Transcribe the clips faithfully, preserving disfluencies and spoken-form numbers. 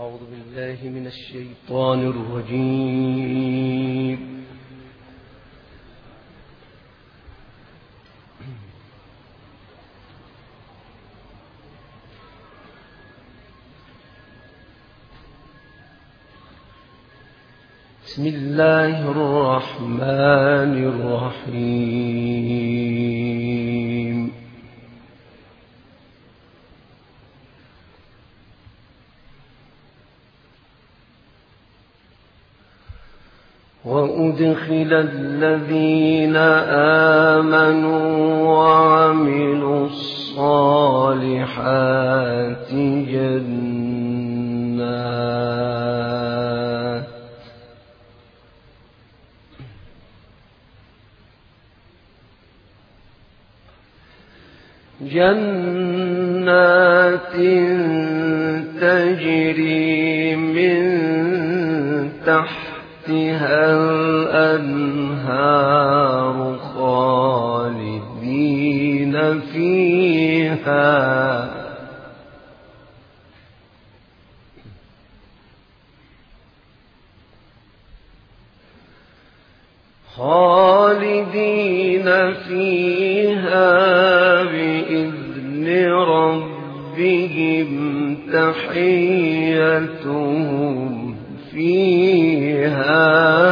أعوذ بالله من الشيطان الرجيم. بسم الله الرحمن الرحيم. وأدخل الذين آمنوا وعملوا الصالحات جنات جنات تجري من تحتها الأنهار خالدين فيها خالدين فيها بإذن ربهم تحيتهم فيها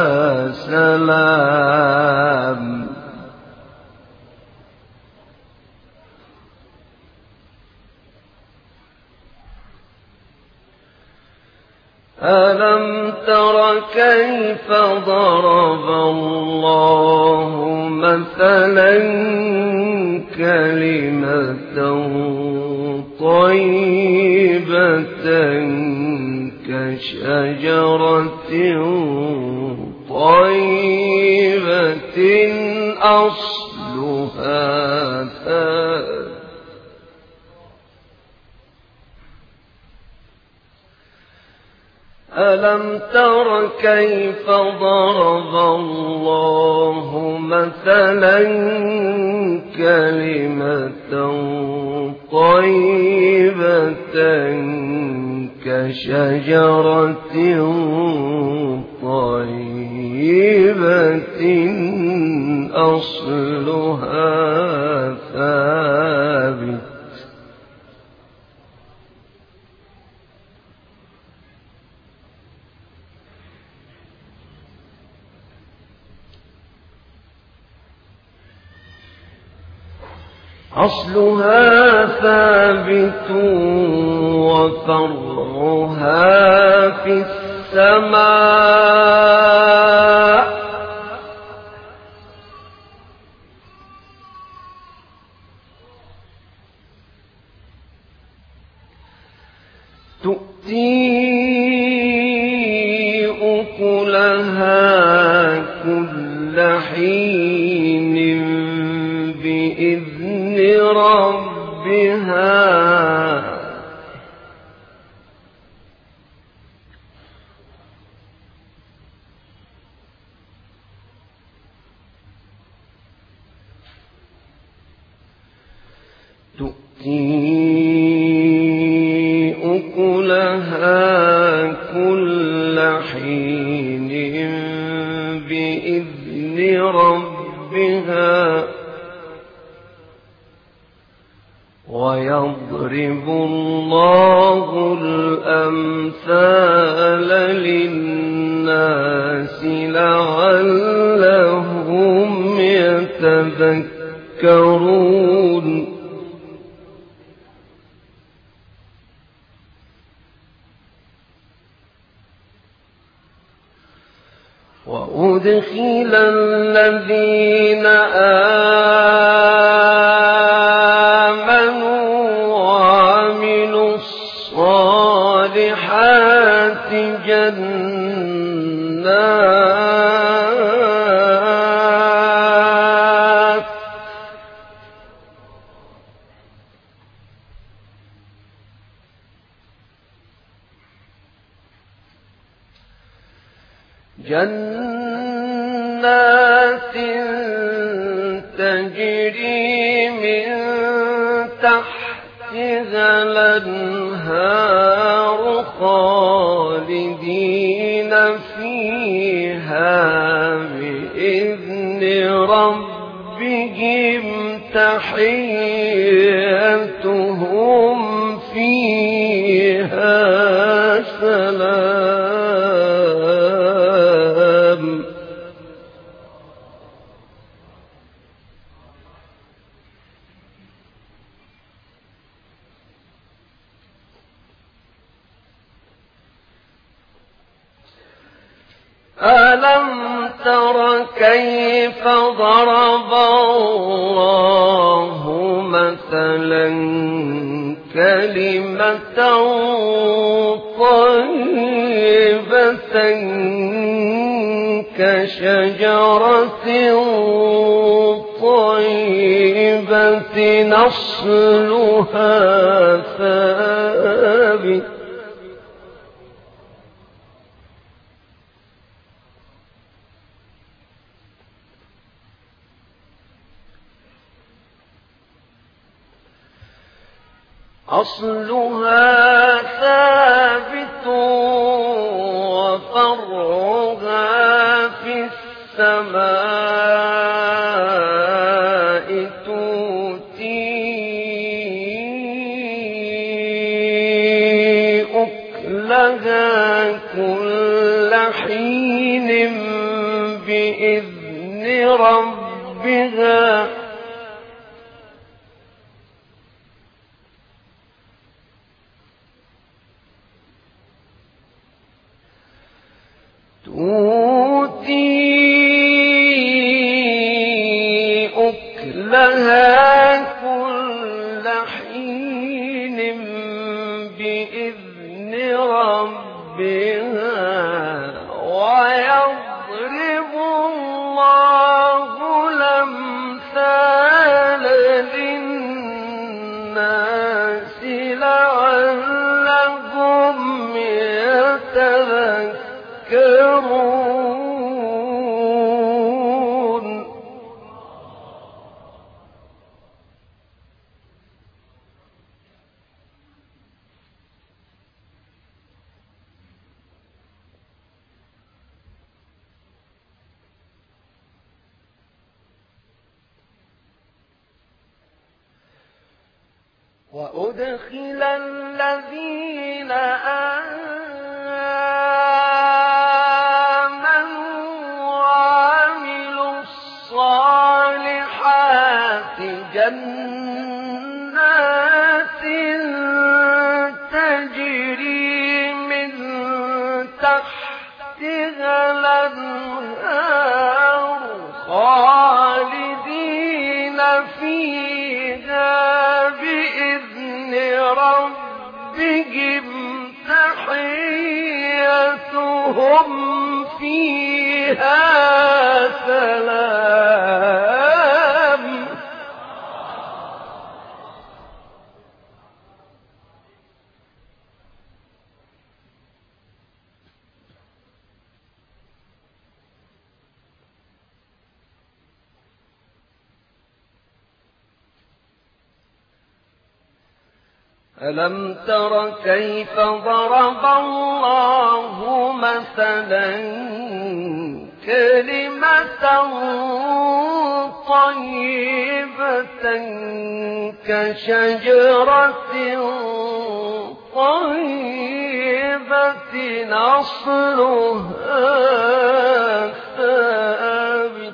سلام. ألم تر كيف ضرب الله مثلا كلمة طيبة كشجرة طيبة أصلها ثابت ألم تر كيف ضرب الله مثلا كلمة طيبة كشجرة طيبة أصلها ثابت أصلها ثابت وفرعها في السماء تؤتي أكلها كل حين بإذن ربها تؤتي أكلها كل حين بإذن ربها ويضرب الله الأمثال للناس لعلهم يتذكرون. وأدخل الذين آمنوا وعملوا الصالحات جنات جنات تجري من تحتها الأنهار خالدين خالدين فيها بإذن ربهم تحيتهم فيها سلام. ألم تر كيف ضرب الله مثلا كلمة طيبة كشجرة طيبة أصلها ثابت أصلها ثابت وفرعها في السماء تؤتي أكلها كل حين بإذن ربها تؤتي أكلها كل حين بإذن ربها ويضرب الله الأمثال للناس لعلهم يتذكرون. وأدخل الذين آمنوا وعملوا الصالحات جنات تجري من تحتها الأنهار خالدين فيها بإذن ربهم تحيتهم فيها سلام. ألم تر كيف ضرب الله مثلا كلمة طيبة كشجرة طيبة أصلها ثابت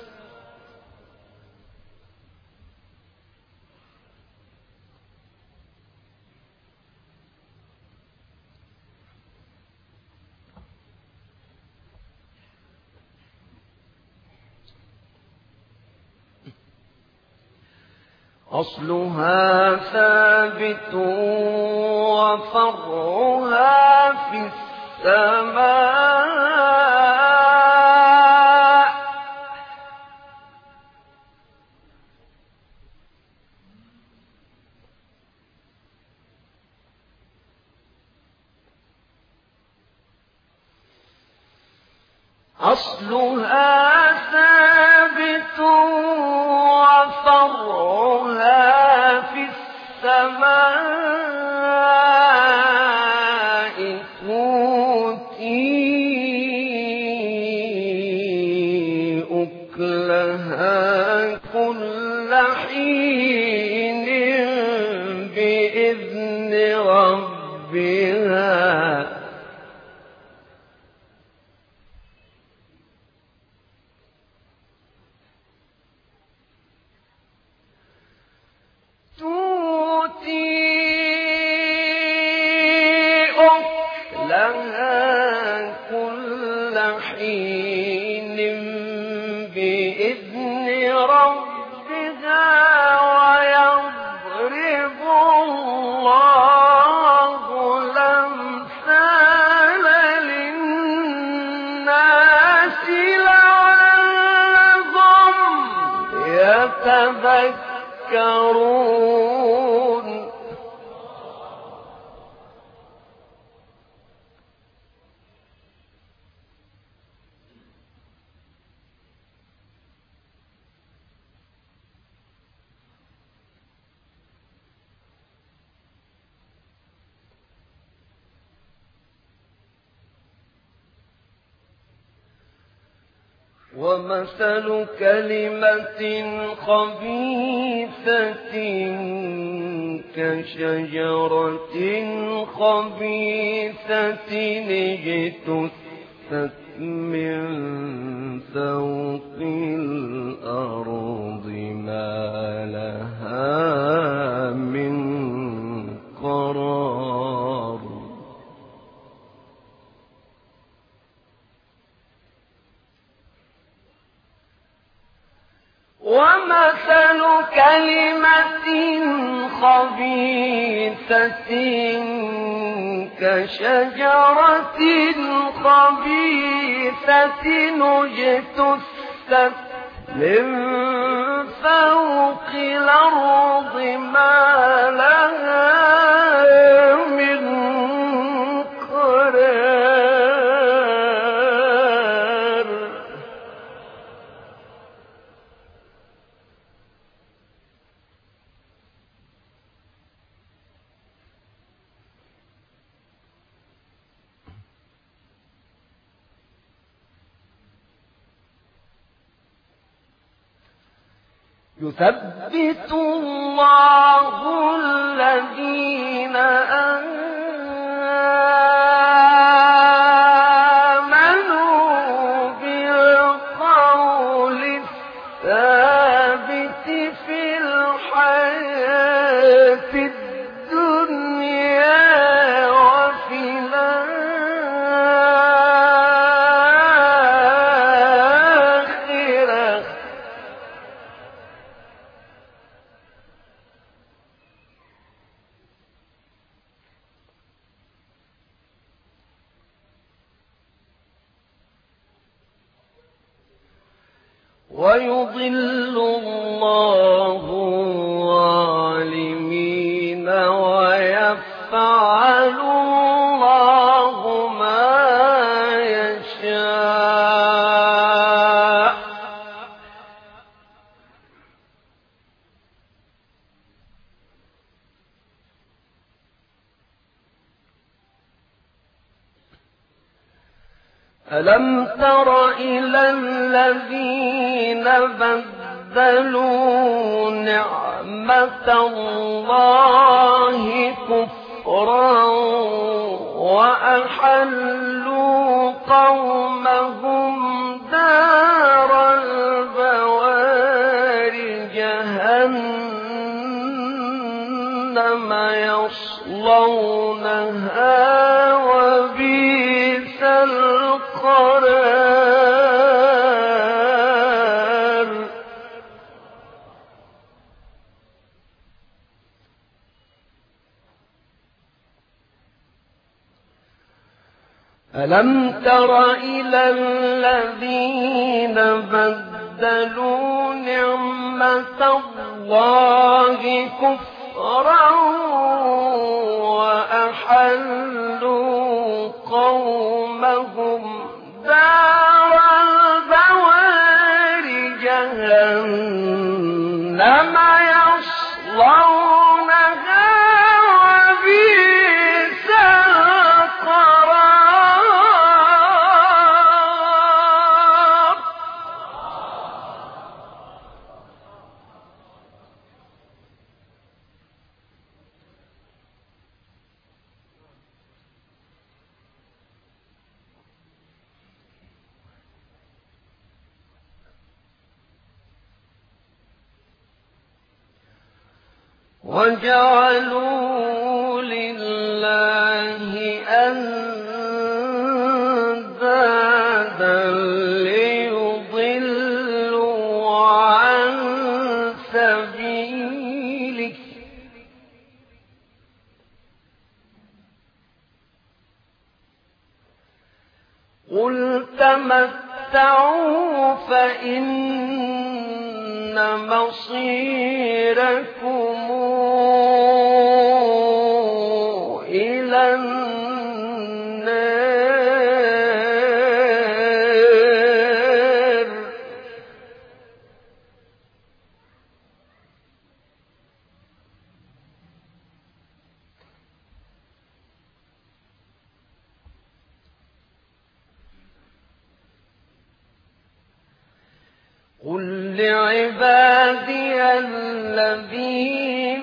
أصلها ثابت وفرعها في السماء أصلها ثابت وفرعها في السماء تؤتي أكلها كل حين بإذن ربها يتذكرون. ومثل كلمة خبيثة كشجرة خبيثة اجتثت من فوق الأرض ما لها من قرار. ومثل كلمة خبيثة كشجرة خبيثة اجتثت من فوق الأرض ما لها من قرار. يثبت الله الذين آمنوا بالقول الثابت في الحياة الدنيا وفي الآخرة. ويضل الله الظالمين ويفعل الله ما يشاء. ألم تر إلى الذين بدلوا نعمة الله كفرا وأحلوا قومهم دار البوار جهنم يصلونها وبئس القرار. ألم تر إلى الذين بدلوا نعمة الله كفرا وأحلوا قومهم دار البوار جهنم يصلونها وبئس القرار. وجعلوا لله أندادا ليضلوا عن سبيله قل تمتعوا فإن مصيركم إلى النار قل لعبادي الذين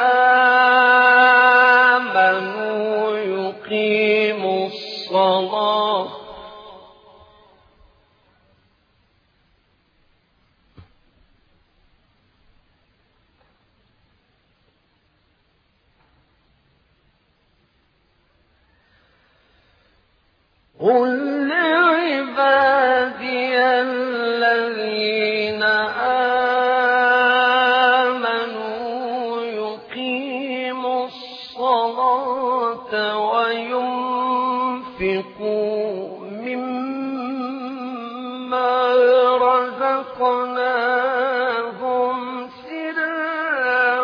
آمنوا يقيموا الصلاة قل لعبادي الذين آمنوا يقيموا الصلاة وينفقوا مما رزقناهم سرا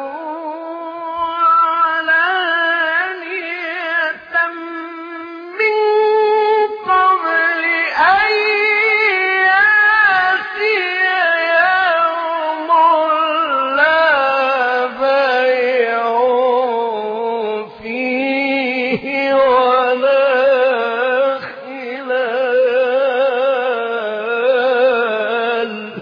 وعلانية من قبل أن يأتي يوم لا بيع فيه ولا خلال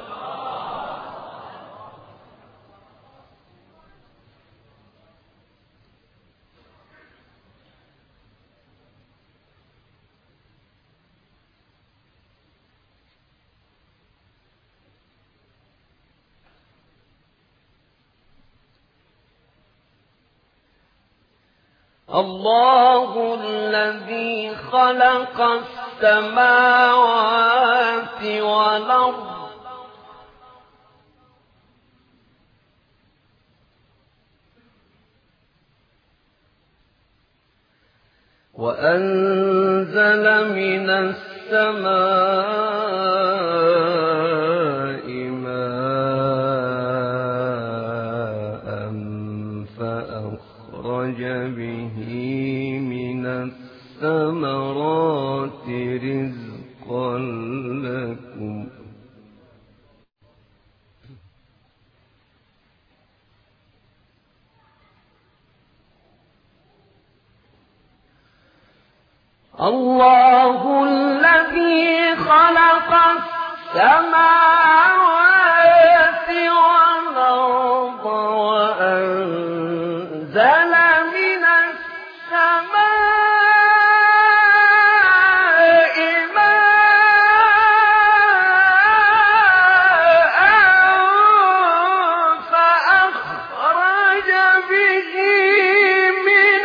الله الذي خلق السماوات والأرض وأنزل من السماء ماء فأخرج به من الثمرات رزقا لكم الله الذي خلق السماوات والأرض وأنزل من السماء ماء فأخرج به من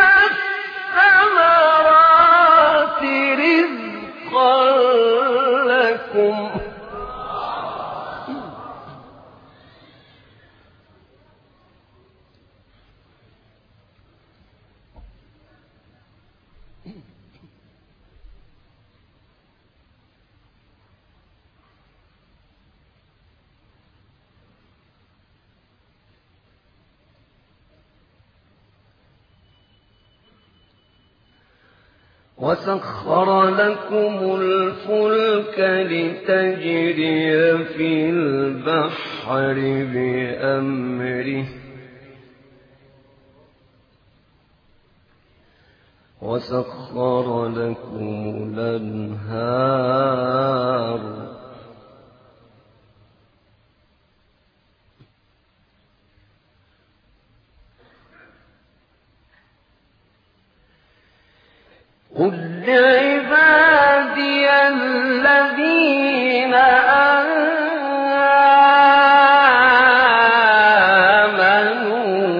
الثمرات رزقا لكم وسخر لكم الفلك لتجري في البحر بأمره وسخر لكم الأنهار قل لعبادي الذين آمنوا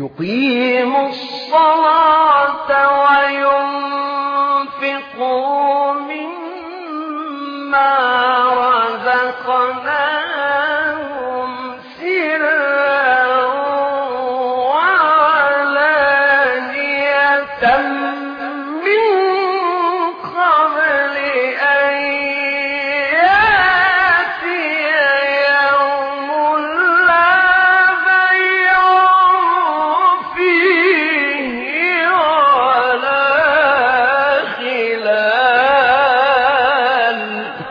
يقيموا الصلاة وينفقوا مما رزقناهم سرا وعلانية من قبل أن يأتي يوم لا بيع فيه ولا خلال.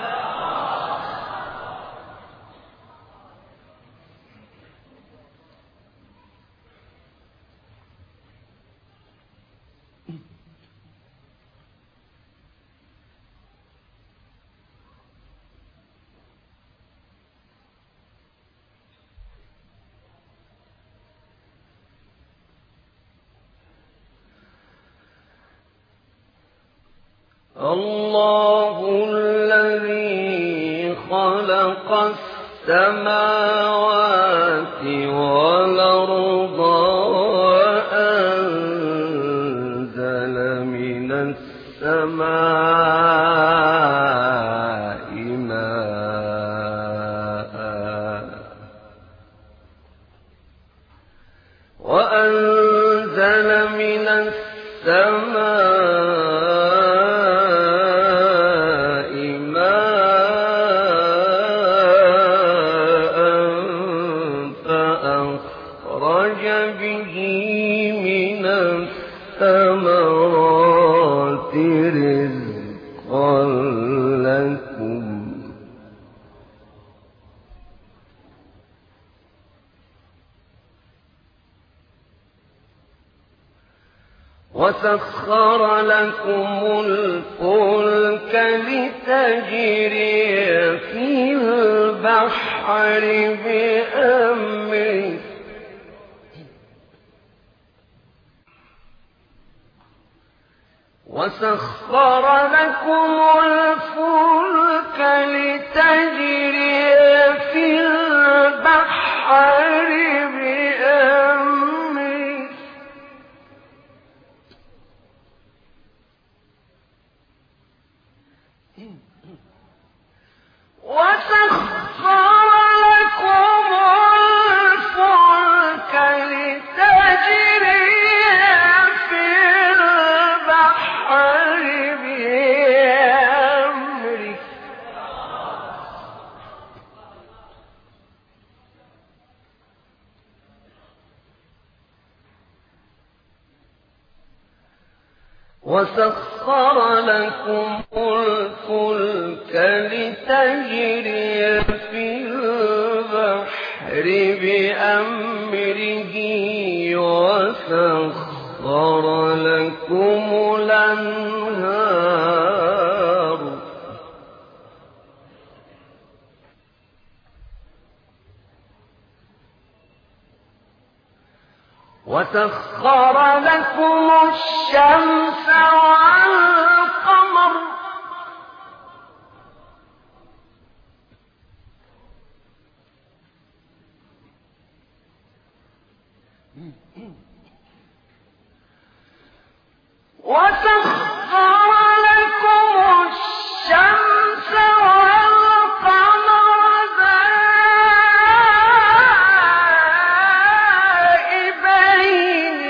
الله الذي خلق السماوات والأرض وأنزل من السماء ماء وأنزل من السماء وسخر لكم الفلك لتجري في البحر بأمره وسخر لكم الفلك لتجري في البحر بأمره وسخر لكم الفلك لتجري في البحر بأمره وسخر لكم الفلك لتجري في البحر بأمره وسخر لكم الأنهار وسخر لكم الشمس والقمر وسخر لكم الشمس والقمر دائبين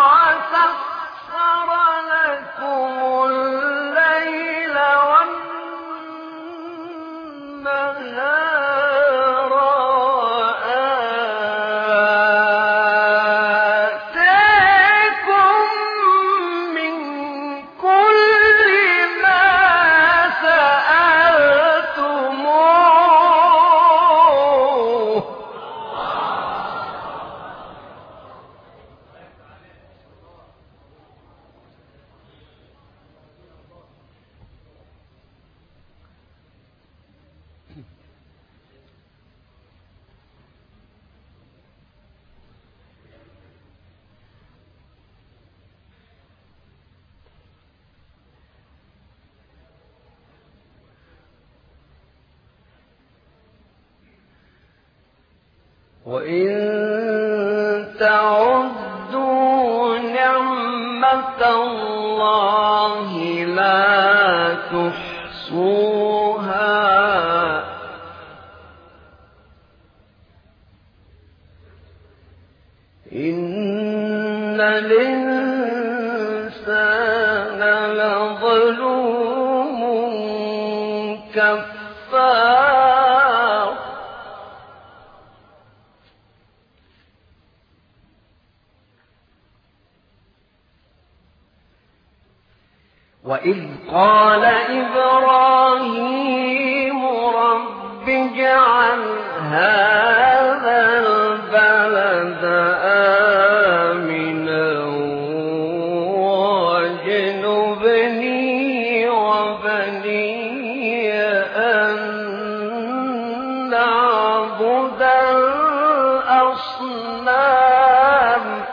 وسخر لكم الليل والنهار آتاكم من كل ما سألتموه وإن تعدوا نعمة الله لا تحصوها إن الإنسان لظلوم كفار وإذ قال إبراهيم رب اجعل هذا البلد آمنا واجنبني وبني أن نعبد الأصنام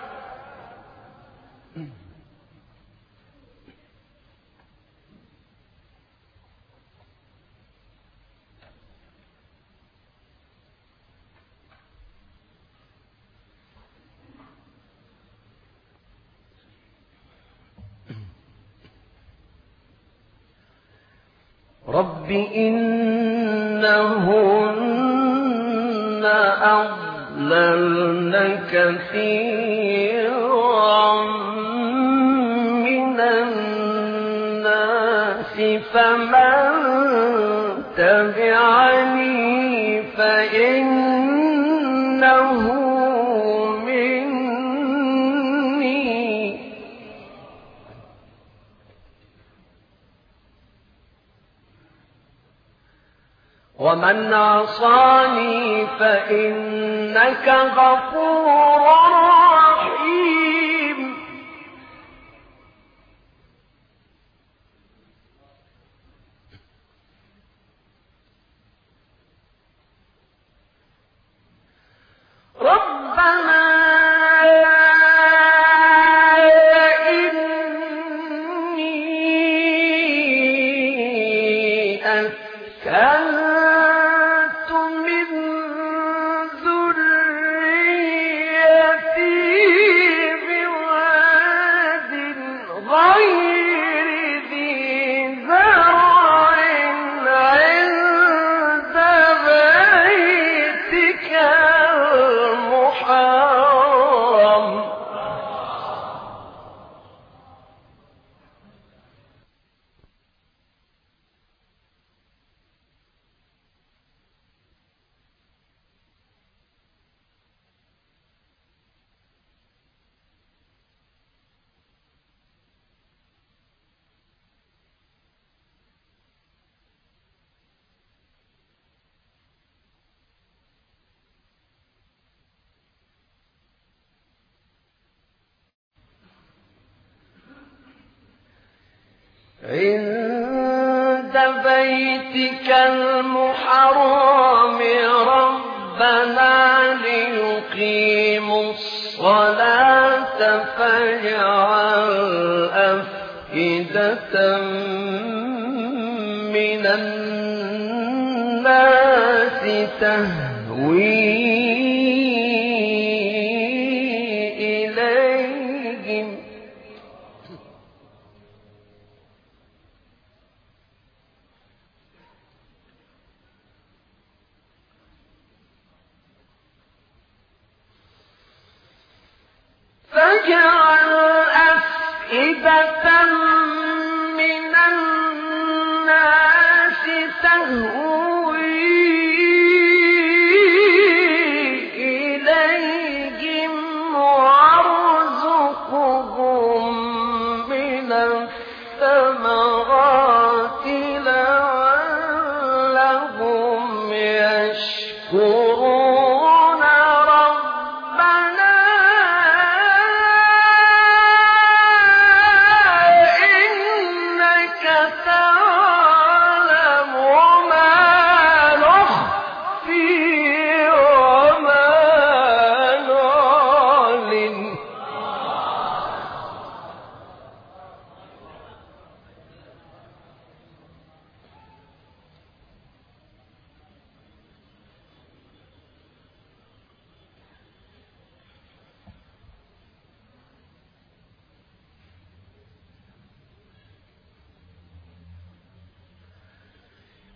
رب إنهن أضللن كثيرا من الناس فمن تبعني فإنه ومن عصاني فإنك غفور رحيم ربنا إني أسكنت عند بيتك المحرم ربنا ليقيموا الصلاة فاجعل أفئدة من الناس تهوي إليهم فاجعل أفئدة من الناس تهوي إليهم وارزقهم من الثمرات لعلهم يشكرون ربنا إنك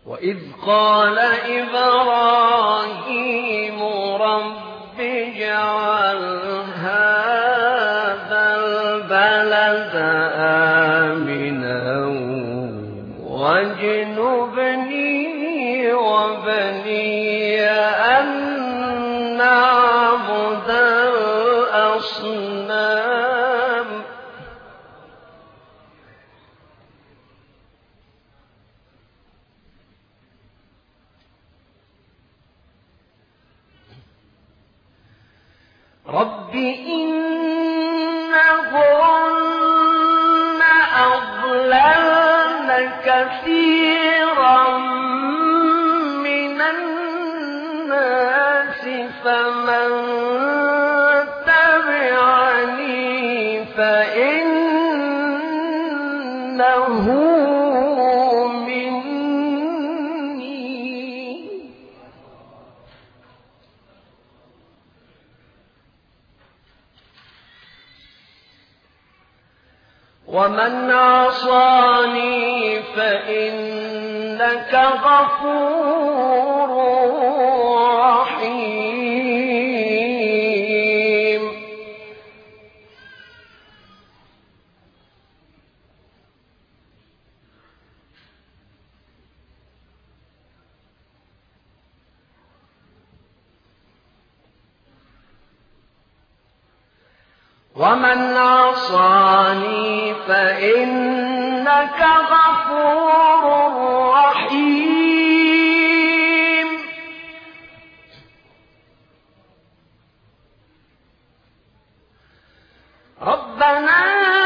وإذ قال إبراهيم رب اجعل هذا البلد آمنا واجنبني وبني أن نعبد الأصنام رب إنهن أضللن كثيرا من الناس فمن تبعني فإنه ومن عصاني فإنك غفور رحيم ومن عصاني فإنك غفور رحيم ربنا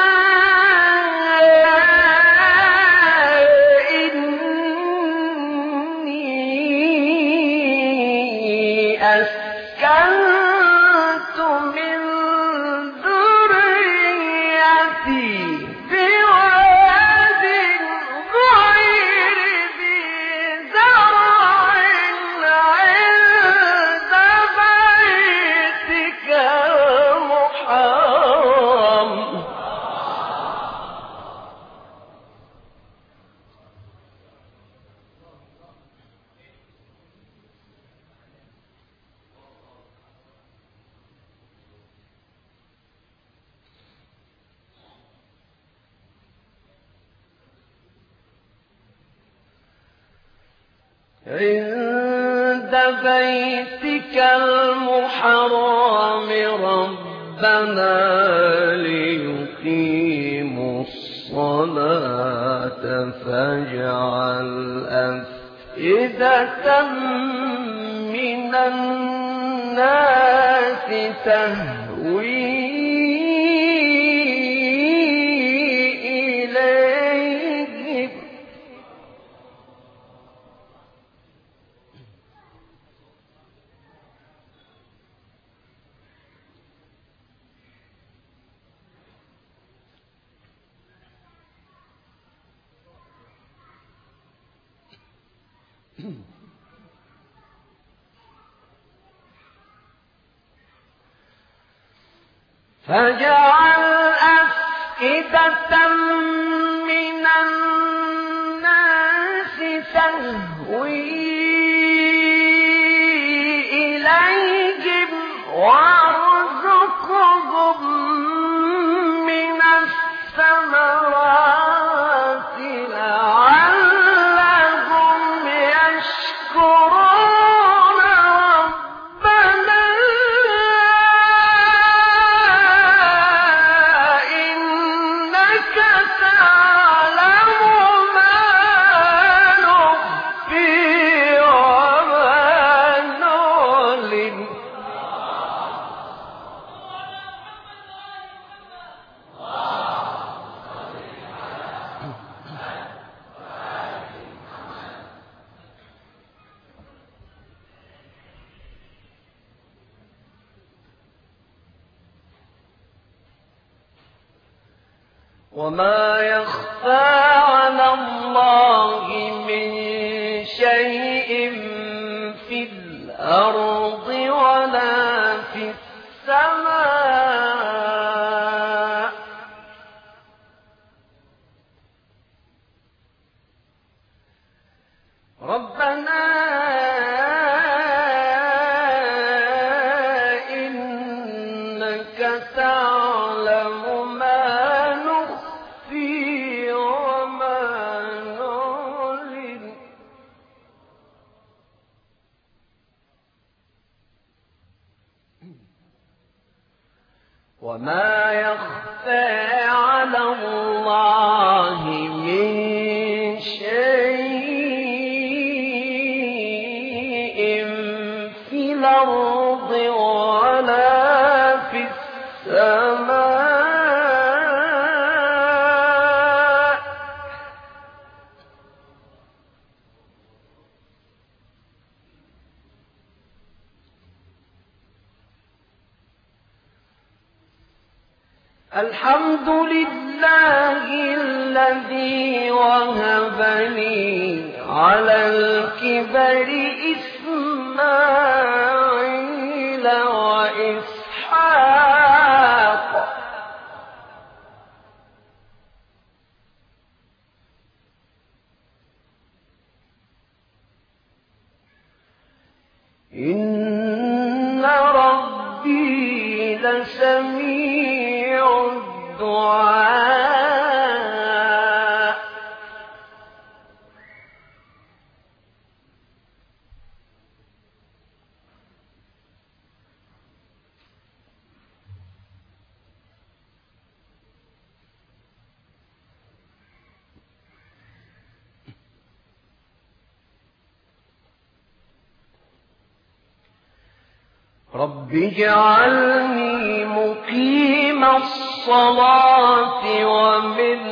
إني أسكنت من بواد غير ذي زرع عند بيتك المحرم عند بيتك المحرم ربنا ليقيموا الصلاة فاجعل أفئدة من الناس تهوي فاجعل أفئدة من الناس تهوي إليهم وارزقهم من الثمرات لعلهم يشكرون ربنا إنك تعلم ما نخفي وما نعلن وما يخفى على الله من شيء في الأرض ولا في السماء يعلم ما نخفي وما نعلن وما يخفى على الله من شيء في الأرض ولا في السماء الحمد لله الذي وهب لي على الكبر إسماعيل وإسحاق إن ربي لسميع الدعاء رب اجعلني مقيم الصلاة ومن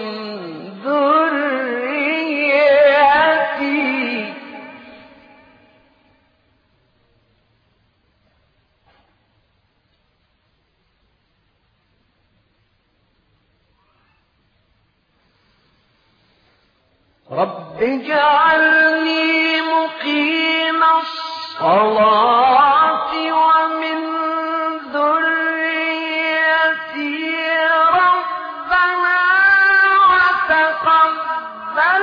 ذريتي رب اجعلني مقيم الصلاة ومن ذريتي ربنا وتقبل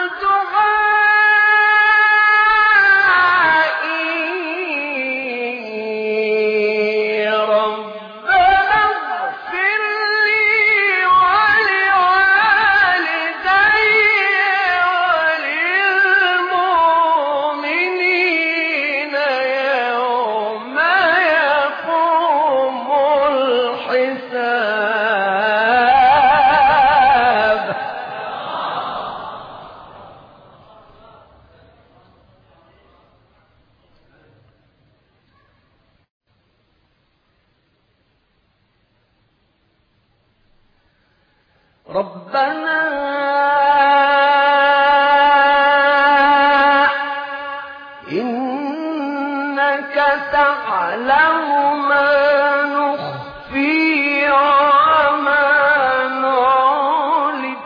دعائي ربنا اغفر لي ولوالدي وللمؤمنين يوم يقوم الحساب ربنا إنك تعلم ما نخفي وما نعلن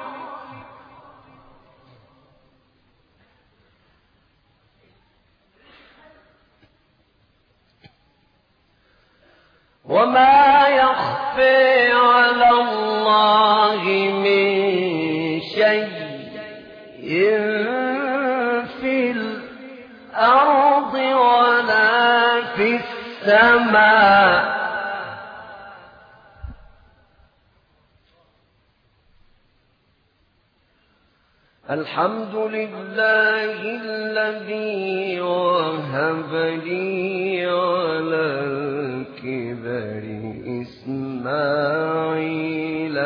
وما يخفي على الله من شيء في الأرض ولا في السماء الحمد لله الذي وهب لي على الكبر إسماعيل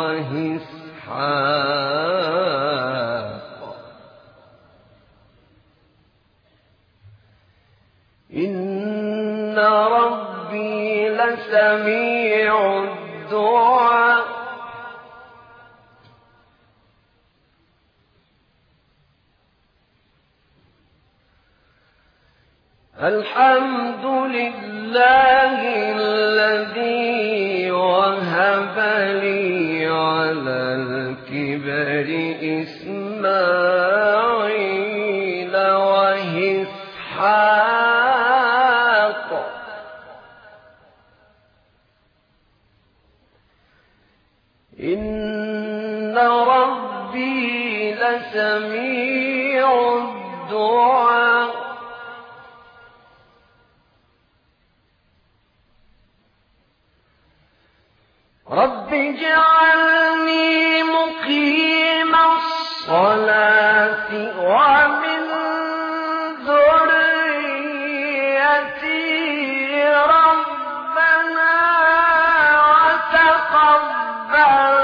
وإسحاق إن ربي لسميع الدعاء الحمد لله الذي وهب لي على الكبر إسماعيل وإسحاق إن ربي لسميع الدعاء رب اجعلني مقيم الصلاة ومن ذريتي ربنا وتقبل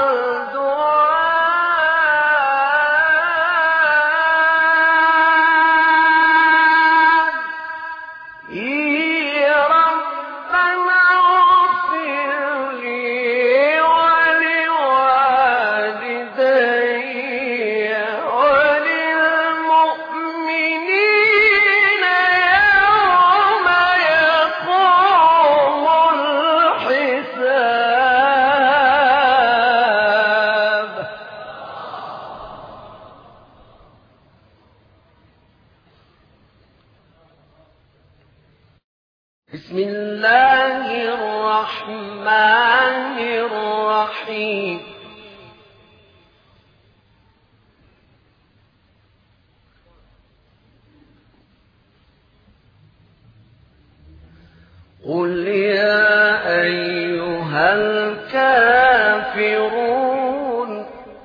بسم الله الرحمن الرحيم قل يا أيها الكافرون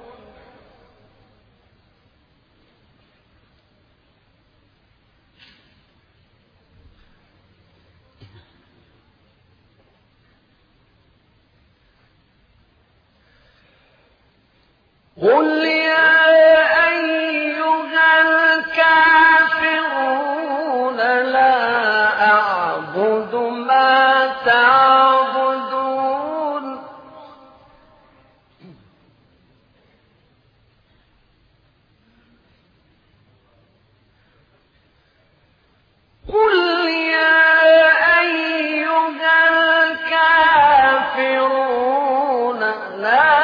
قل يا أيها الكافرون لا أعبد ما تعبدون قل يا أيها الكافرون لا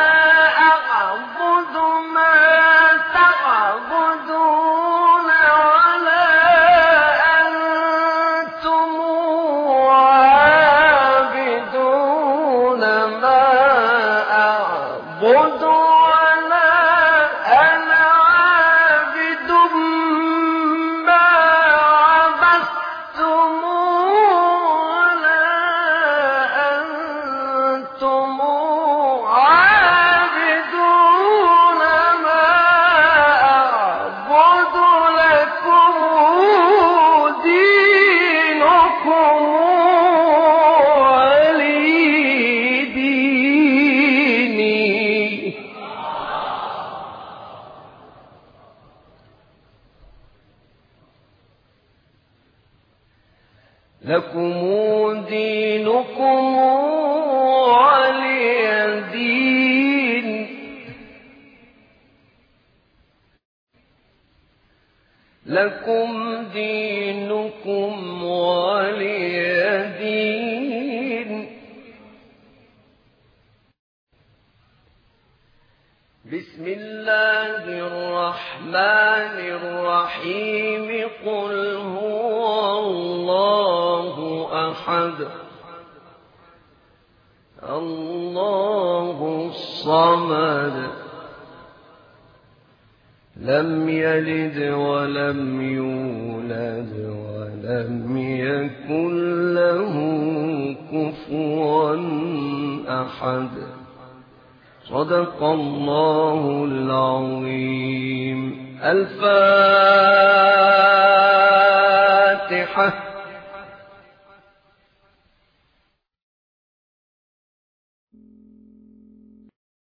لكم دينكم ولي دين لكم دينكم ولي دين بسم الله الرحمن الرحيم قل هو الله أحد الله الصمد لم يلد ولم يولد ولم يكن له كفوا أحد صدق الله العظيم. الفاتحة.